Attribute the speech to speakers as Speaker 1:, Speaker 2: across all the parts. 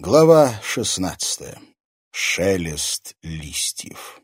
Speaker 1: Глава 16. Шелест листьев.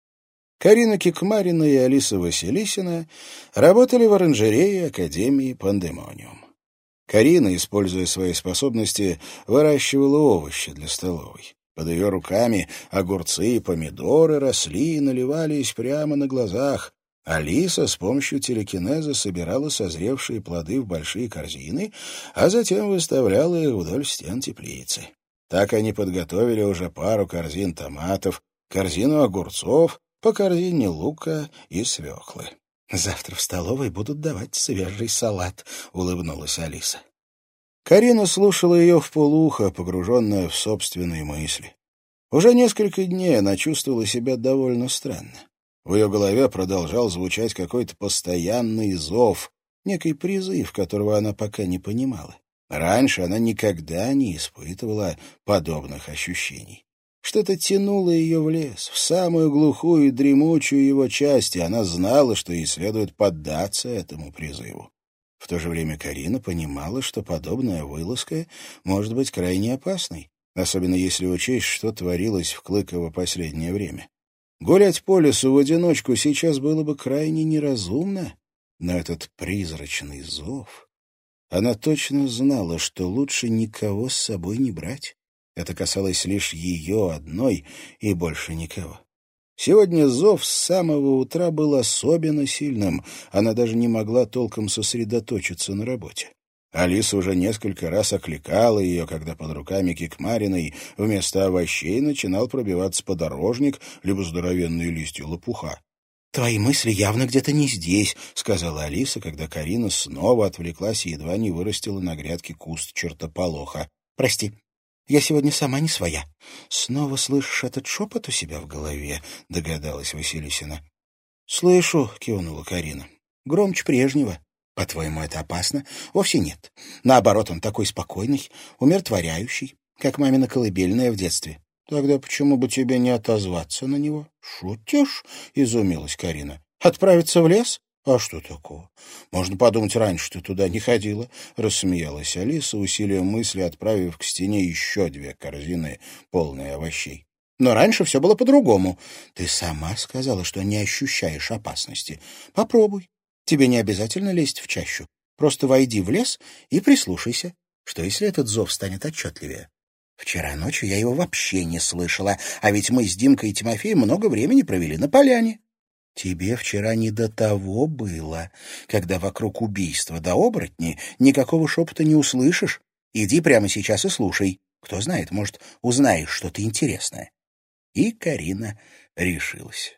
Speaker 1: Карина Кикмарина и Алиса Василисина работали в оранжерее Академии Пандемониум. Карина, используя свои способности, выращивала овощи для столовой. Под ее руками огурцы и помидоры росли и наливались прямо на глазах. Алиса с помощью телекинеза собирала созревшие плоды в большие корзины, а затем выставляла их вдоль стен теплицы. Так они подготовили уже пару корзин томатов, корзину огурцов, по корзине лука и свеклы. «Завтра в столовой будут давать свежий салат», — улыбнулась Алиса. Карина слушала ее вполуха, погруженная в собственные мысли. Уже несколько дней она чувствовала себя довольно странно. В ее голове продолжал звучать какой-то постоянный зов, некий призыв, которого она пока не понимала. Раньше она никогда не испытывала подобных ощущений. Что-то тянуло ее в лес, в самую глухую и дремучую его часть, и она знала, что ей следует поддаться этому призыву. В то же время Карина понимала, что подобная вылазка может быть крайне опасной, особенно если учесть, что творилось в Клыково последнее время. Гулять по лесу в одиночку сейчас было бы крайне неразумно, но этот призрачный зов... Она точно знала, что лучше никого с собой не брать. Это касалось лишь ее одной и больше никого. Сегодня зов с самого утра был особенно сильным. Она даже не могла толком сосредоточиться на работе. Алиса уже несколько раз окликала ее, когда под руками Кикмариной вместо овощей начинал пробиваться подорожник либо здоровенные листья лопуха. «Твои мысли явно где-то не здесь», — сказала Алиса, когда Карина снова отвлеклась и едва не вырастила на грядке куст чертополоха. «Прости, я сегодня сама не своя». «Снова слышишь этот шепот у себя в голове?» — догадалась Василисина. «Слышу», — кивнула Карина. «Громче прежнего». «По-твоему, это опасно?» «Вовсе нет. Наоборот, он такой спокойный, умиротворяющий, как мамина колыбельная в детстве». «Тогда почему бы тебе не отозваться на него?» «Шутишь?» — изумилась Карина. «Отправиться в лес? А что такого? Можно подумать, раньше ты туда не ходила», — рассмеялась Алиса, усилием мысли отправив к стене еще 2 корзины, полные овощей. «Но раньше все было по-другому. Ты сама сказала, что не ощущаешь опасности. Попробуй. Тебе не обязательно лезть в чащу. Просто войди в лес и прислушайся. Что, если этот зов станет отчетливее? Вчера ночью я его вообще не слышала, а ведь мы с Димкой и Тимофеем много времени провели на поляне. Тебе вчера не до того было, когда вокруг убийства до оборотни никакого шепота не услышишь. Иди прямо сейчас и слушай. Кто знает, может, узнаешь что-то интересное». И Карина решилась.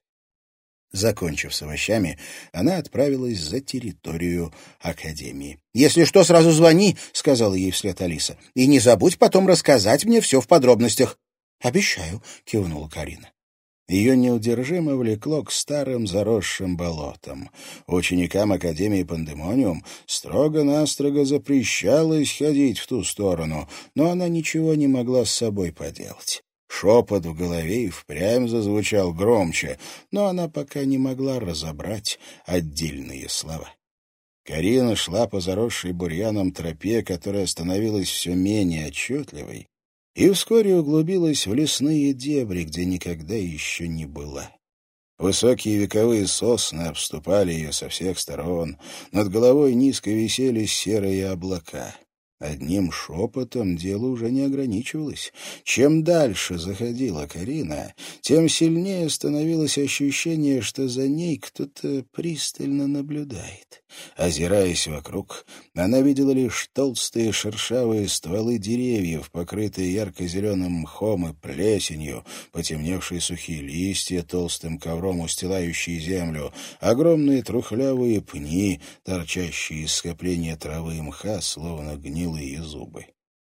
Speaker 1: Закончив с овощами, она отправилась за территорию Академии. «Если что, сразу звони», — сказала ей вслед Алиса. «И не забудь потом рассказать мне все в подробностях». «Обещаю», — кивнула Карина. Ее неудержимо влекло к старым заросшим болотам. Ученикам Академии Пандемониум строго-настрого запрещалось ходить в ту сторону, но она ничего не могла с собой поделать. Шепот в голове и впрямь зазвучал громче, но она пока не могла разобрать отдельные слова. Карина шла по заросшей бурьяном тропе, которая становилась все менее отчетливой, и вскоре углубилась в лесные дебри, где никогда еще не была. Высокие вековые сосны обступали ее со всех сторон, над головой низко висели серые облака. Одним шепотом дело уже не ограничивалось. Чем дальше заходила Карина, тем сильнее становилось ощущение, что за ней кто-то пристально наблюдает. Озираясь вокруг, она видела лишь толстые шершавые стволы деревьев, покрытые ярко-зеленым мхом и плесенью, потемневшие сухие листья, толстым ковром устилающие землю, огромные трухлявые пни, торчащие из скопления травы и мха, словно гнилые зубы.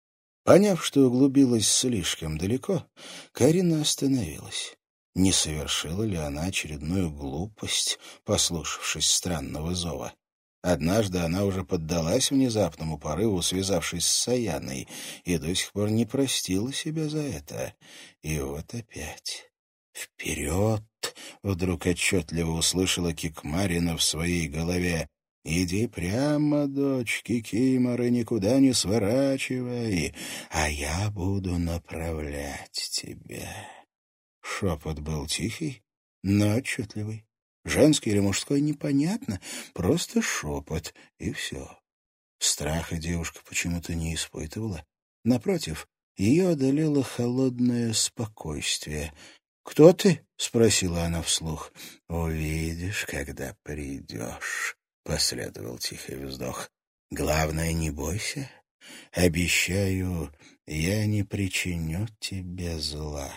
Speaker 1: Поняв, что углубилась слишком далеко, Карина остановилась. Не совершила ли она очередную глупость, послушавшись странного зова? Однажды она уже поддалась внезапному порыву, связавшись с Саяной, и до сих пор не простила себя за это. И вот опять. «Вперед!» — вдруг отчетливо услышала Кикмарина в своей голове. Иди прямо, дочь Кикиморы, никуда не сворачивай, а я буду направлять тебя». Шепот был тихий, но отчетливый. Женский или мужской — непонятно, просто шепот, и все. Страха девушка почему-то не испытывала. Напротив, ее одолело холодное спокойствие. «Кто ты?» — спросила она вслух. «Увидишь, когда придешь», — последовал тихий вздох. «Главное, не бойся. Обещаю, я не причиню тебе зла».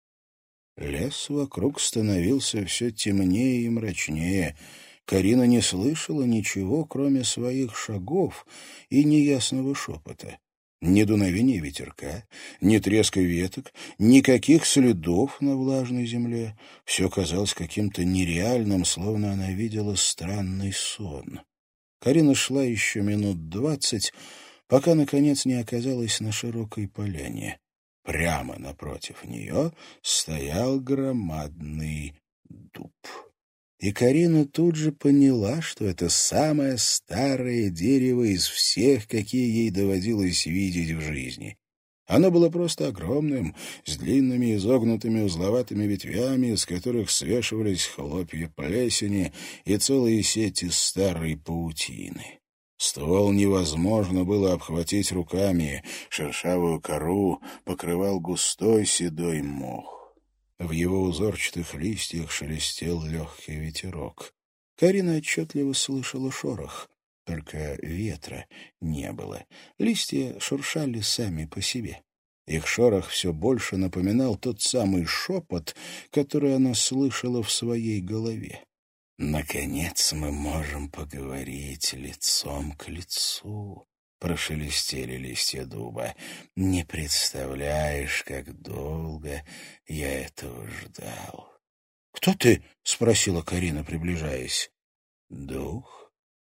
Speaker 1: Лес вокруг становился все темнее и мрачнее. Карина не слышала ничего, кроме своих шагов и неясного шепота. Ни дуновения ветерка, ни треска веток, никаких следов на влажной земле. Все казалось каким-то нереальным, словно она видела странный сон. Карина шла еще минут 20, пока, наконец, не оказалась на широкой поляне. Прямо напротив нее стоял громадный дуб. И Карина тут же поняла, что это самое старое дерево из всех, какие ей доводилось видеть в жизни. Оно было просто огромным, с длинными изогнутыми узловатыми ветвями, с которых свешивались хлопья плесени и целые сети старой паутины. Ствол невозможно было обхватить руками, шершавую кору покрывал густой седой мох. В его узорчатых листьях шелестел легкий ветерок. Карина отчетливо слышала шорох, только ветра не было. Листья шуршали сами по себе. Их шорох все больше напоминал тот самый шепот, который она слышала в своей голове. «Наконец мы можем поговорить лицом к лицу», — прошелестели листья дуба. «Не представляешь, как долго я этого ждал». «Кто ты?» — спросила Карина, приближаясь. «Дух.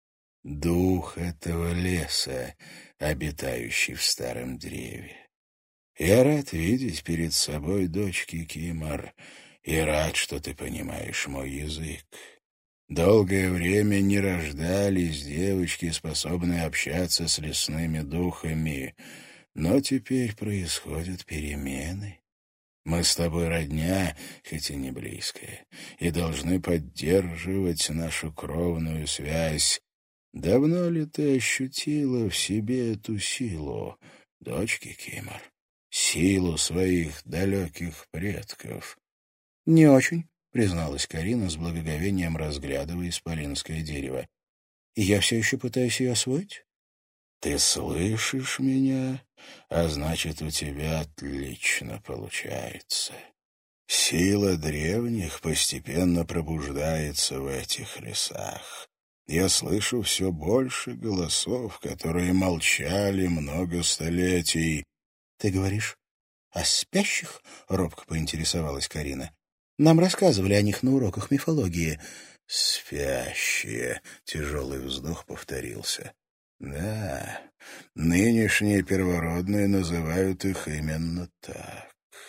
Speaker 1: Дух этого леса, обитающий в старом древе. Я рад видеть перед собой дочь Кикимор и рад, что ты понимаешь мой язык. Долгое время не рождались девочки, способные общаться с лесными духами, но теперь происходят перемены. Мы с тобой родня, хоть и не близкая, и должны поддерживать нашу кровную связь. Давно ли ты ощутила в себе эту силу, дочь Кикимор, силу своих далеких предков?» «Не очень», — призналась Карина с благоговением, разглядывая исполинское дерево. «И я все еще пытаюсь ее освоить?» «Ты слышишь меня, а значит, у тебя отлично получается. Сила древних постепенно пробуждается в этих лесах. Я слышу все больше голосов, которые молчали много столетий». «Ты говоришь о спящих?» — робко поинтересовалась Карина. «Нам рассказывали о них на уроках мифологии». «Спящие», — тяжелый вздох повторился. «Да, нынешние первородные называют их именно так.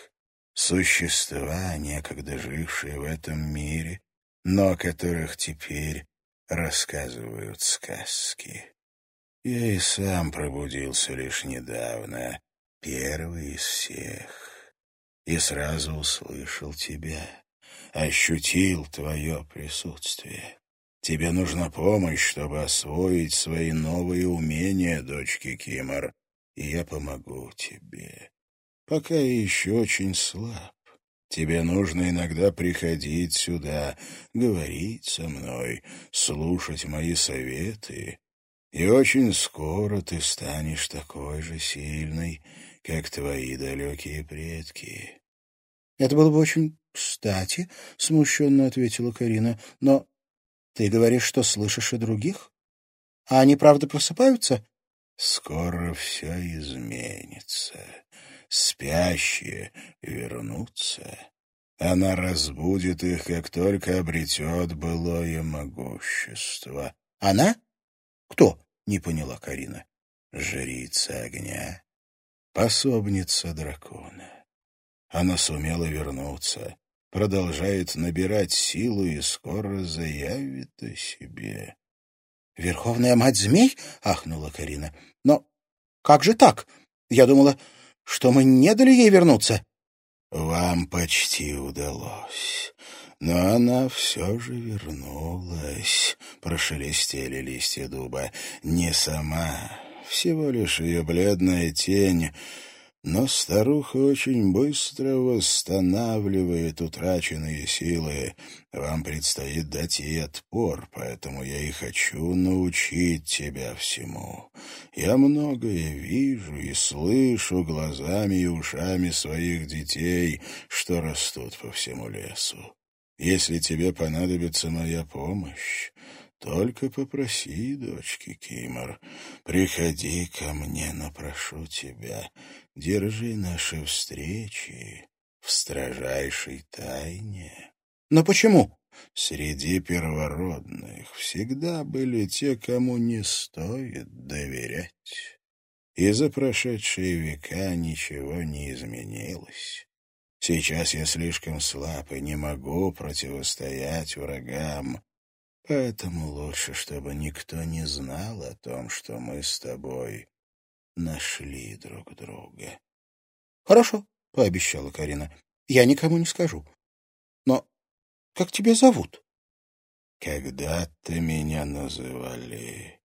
Speaker 1: Существа, некогда жившие в этом мире, но о которых теперь рассказывают сказки. Я и сам пробудился лишь недавно, первый из всех, и сразу услышал тебя, ощутил твое присутствие. Тебе нужна помощь, чтобы освоить свои новые умения, дочь Кикимор, и я помогу тебе. Пока я еще очень слаб. Тебе нужно иногда приходить сюда, говорить со мной, слушать мои советы, и очень скоро ты станешь такой же сильной, как твои далекие предки». «Это было бы очень кстати», — смущенно ответила Карина. «Но ты говоришь, что слышишь и других? А они правда просыпаются?» «Скоро все изменится. Спящие вернутся. Она разбудит их, как только обретет былое могущество». «Она? Кто?» — не поняла Карина. «Жрица огня, пособница дракона. Она сумела вернуться, продолжает набирать силу и скоро заявит о себе. Верховная мать змей? — ахнула Карина. — Но как же так? Я думала, что мы не дали ей вернуться. — Вам почти удалось. Но она все же вернулась, — прошелестели листья дуба. Не сама, всего лишь ее бледная тень. Но старуха очень быстро восстанавливает утраченные силы. Вам предстоит дать ей отпор, поэтому я и хочу научить тебя всему. Я многое вижу и слышу глазами и ушами своих детей, что растут по всему лесу. Если тебе понадобится моя помощь, только попроси, дочь Кикимор, приходи ко мне, но прошу тебя, держи наши встречи в строжайшей тайне. Но почему? Среди первородных всегда были те, кому не стоит доверять. И за прошедшие века ничего не изменилось. Сейчас я слишком слаб и не могу противостоять врагам, поэтому лучше, чтобы никто не знал о том, что мы с тобой нашли друг друга. — Хорошо, — пообещала Карина. — Я никому не скажу. Но как тебя зовут? — Когда-то меня называли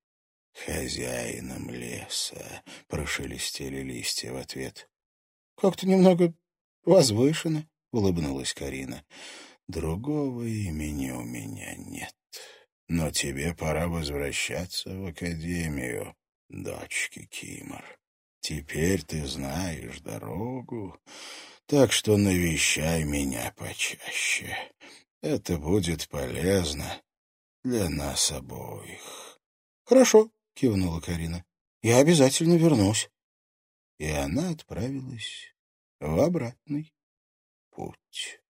Speaker 1: хозяином леса, — прошелестели листья в ответ. — Как-то немного возвышенно, — улыбнулась Карина. — Другого имени у меня нет. Но тебе пора возвращаться в академию, дочки Кимор. Теперь ты знаешь дорогу, так что навещай меня почаще. Это будет полезно для нас обоих. — Хорошо, — кивнула Карина. — Я обязательно вернусь. И она отправилась в обратный путь.